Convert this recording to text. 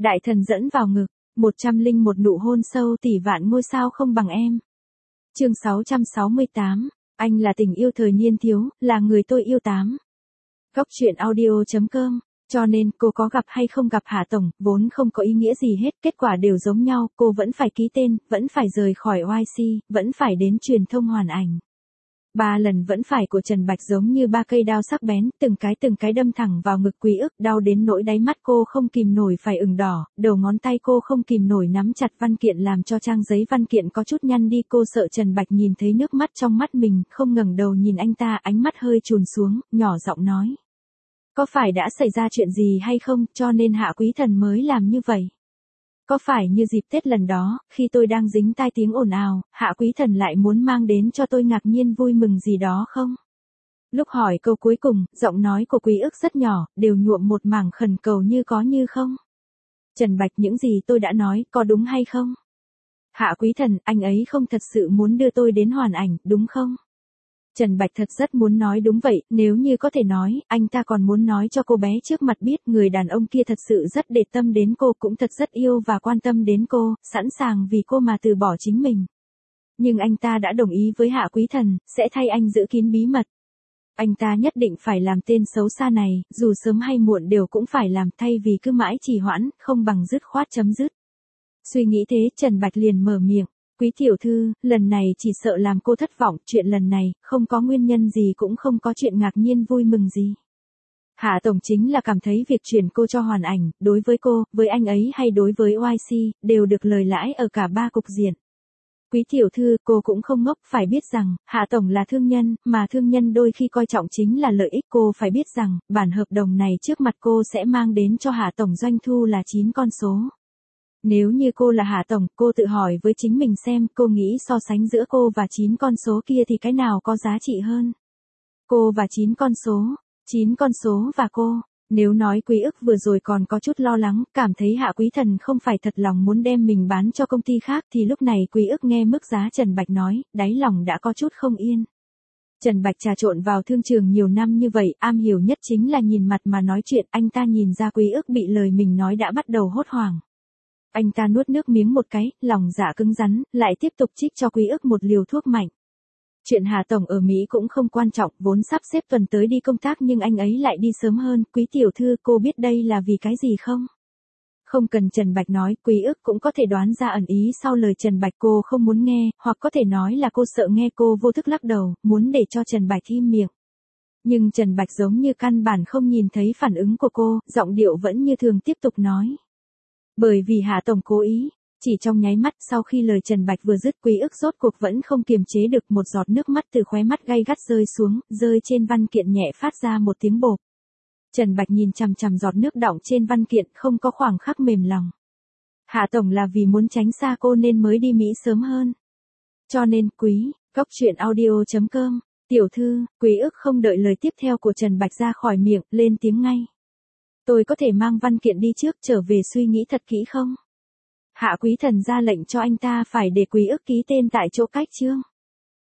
Đại thần dẫn vào ngực, 101 nụ hôn sâu tỷ vạn ngôi sao không bằng em. Chương 668, anh là tình yêu thời niên thiếu, là người tôi yêu 8. Góc truyện audio.com. Cho nên cô có gặp hay không gặp Hạ Tổng, vốn không có ý nghĩa gì hết, kết quả đều giống nhau, cô vẫn phải ký tên, vẫn phải rời khỏi YC, vẫn phải đến truyền thông hoàn ảnh. 3 lần vẫn phải của Trần Bạch giống như 3 cây đao sắc bén, từng cái đâm thẳng vào ngực Quý Ức, đau đến nỗi đáy mắt cô không kìm nổi phải ửng đỏ, đầu ngón tay cô không kìm nổi nắm chặt văn kiện làm cho trang giấy văn kiện có chút nhăn đi, cô sợ Trần Bạch nhìn thấy nước mắt trong mắt mình, không ngẩng đầu nhìn anh ta, ánh mắt hơi chùn xuống, nhỏ giọng nói. Có phải đã xảy ra chuyện gì hay không, cho nên Hạ Quý Thần mới làm như vậy? Có phải như dịp Tết lần đó, khi tôi đang dính tai tiếng ồn ào, Hạ Quý Thần lại muốn mang đến cho tôi ngạc nhiên vui mừng gì đó không? Lúc hỏi câu cuối cùng, giọng nói của Quý Ức rất nhỏ, đều nhuộm một mảng khẩn cầu như có như không. Trần Bạch, những gì tôi đã nói, có đúng hay không? Hạ Quý Thần, anh ấy không thật sự muốn đưa tôi đến hoàn ảnh, đúng không? Trần Bạch thật rất muốn nói đúng vậy, nếu như có thể nói, anh ta còn muốn nói cho cô bé trước mặt biết người đàn ông kia thật sự rất để tâm đến cô, cũng thật rất yêu và quan tâm đến cô, sẵn sàng vì cô mà từ bỏ chính mình. Nhưng anh ta đã đồng ý với Hạ Quý Thần, sẽ thay anh giữ kín bí mật. Anh ta nhất định phải làm tên xấu xa này, dù sớm hay muộn đều cũng phải làm, thay vì cứ mãi trì hoãn, không bằng dứt khoát chấm dứt. Suy nghĩ thế, Trần Bạch liền mở miệng. Quý tiểu thư, lần này chỉ sợ làm cô thất vọng, chuyện lần này, không có nguyên nhân gì cũng không có chuyện ngạc nhiên vui mừng gì. Hạ Tổng chính là cảm thấy việc chuyển cô cho hoàn ảnh, đối với cô, với anh ấy hay đối với YC, đều được lời lãi ở cả 3 cục diện. Quý tiểu thư, cô cũng không ngốc, phải biết rằng, Hạ Tổng là thương nhân, mà thương nhân đôi khi coi trọng chính là lợi ích, cô phải biết rằng, bản hợp đồng này trước mặt cô sẽ mang đến cho Hạ Tổng doanh thu là 9 con số. Nếu như cô là Hạ Tổng, cô tự hỏi với chính mình xem, cô nghĩ so sánh giữa cô và 9 con số kia thì cái nào có giá trị hơn? Cô và 9 con số và cô. Nếu nói Quý Ức vừa rồi còn có chút lo lắng, cảm thấy Hạ Quý Thần không phải thật lòng muốn đem mình bán cho công ty khác, thì lúc này Quý Ức nghe mức giá Trần Bạch nói, đáy lòng đã có chút không yên. Trần Bạch trà trộn vào thương trường nhiều năm như vậy, am hiểu nhất chính là nhìn mặt mà nói chuyện, anh ta nhìn ra Quý Ức bị lời mình nói đã bắt đầu hốt hoảng. Anh ta nuốt nước miếng một cái, lòng dạ cứng rắn, lại tiếp tục trích cho Quý Ức một liều thuốc mạnh. Chuyện Hà Tổng ở Mỹ cũng không quan trọng, vốn sắp xếp tuần tới đi công tác nhưng anh ấy lại đi sớm hơn, Quý tiểu thư, cô biết đây là vì cái gì không? Không cần Trần Bạch nói, Quý Ức cũng có thể đoán ra ẩn ý sau lời Trần Bạch, cô không muốn nghe, hoặc có thể nói là cô sợ nghe, cô vô thức lắc đầu, muốn để cho Trần Bạch im miệng. Nhưng Trần Bạch giống như căn bản không nhìn thấy phản ứng của cô, giọng điệu vẫn như thường tiếp tục nói. Bởi vì Hạ Tổng cố ý, chỉ trong nháy mắt sau khi lời Trần Bạch vừa dứt, Quý Ức rốt cuộc vẫn không kiềm chế được, một giọt nước mắt từ khóe mắt gay gắt rơi xuống, rơi trên văn kiện nhẹ phát ra một tiếng bộp. Trần Bạch nhìn chằm chằm giọt nước đọng trên văn kiện, không có khoảng khắc mềm lòng. Hạ Tổng là vì muốn tránh xa cô nên mới đi Mỹ sớm hơn. Cho nên, góc truyện audio.com, tiểu thư, Quý Ức không đợi lời tiếp theo của Trần Bạch ra khỏi miệng, lên tiếng ngay. Tôi có thể mang văn kiện đi trước, trở về suy nghĩ thật kỹ không? Hạ Quý Thần ra lệnh cho anh ta phải để Quý Ức ký tên tại chỗ cách chương.